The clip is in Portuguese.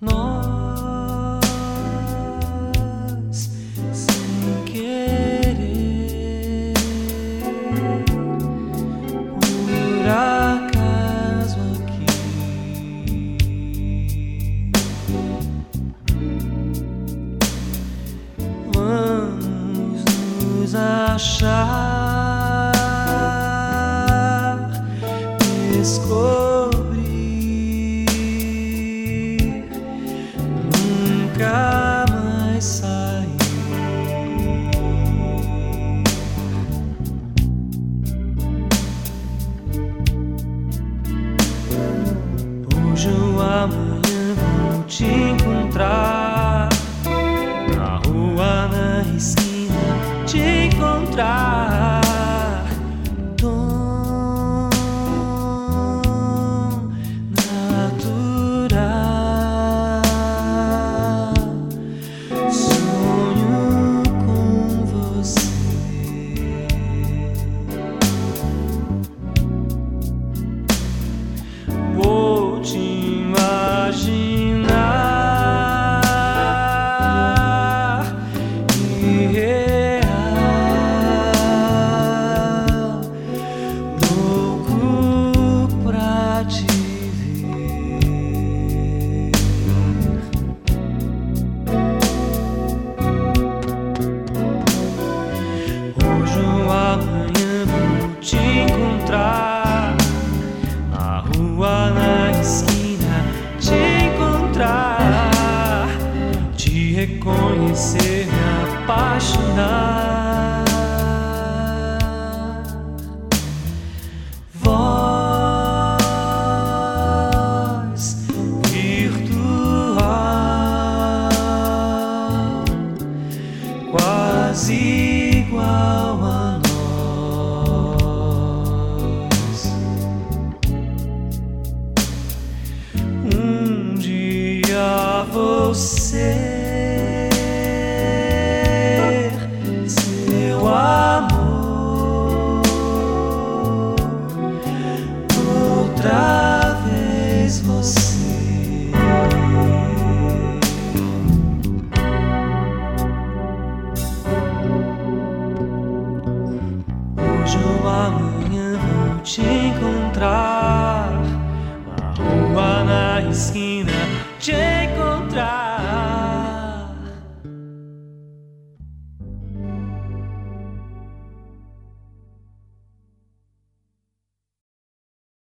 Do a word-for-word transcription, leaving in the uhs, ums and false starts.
Nós, sem querer, por acaso aqui, vamos nos achar, descobrir, nunca mais sair. Hoje ou amanhã vou te encontrar na rua, na esquina, te encontrar. Tom natural, sonho com você. Vou te imaginar irreal, louco pra te ver. Hoje ou amanhã vou te encontrar na rua, na esquina, te encontrar, te reconhecer, me apaixonar. Voz virtual, quase igual a nós. Um dia você, seu amor, outra vez você. Hoje ou amanhã vou te encontrar na rua, na esquina,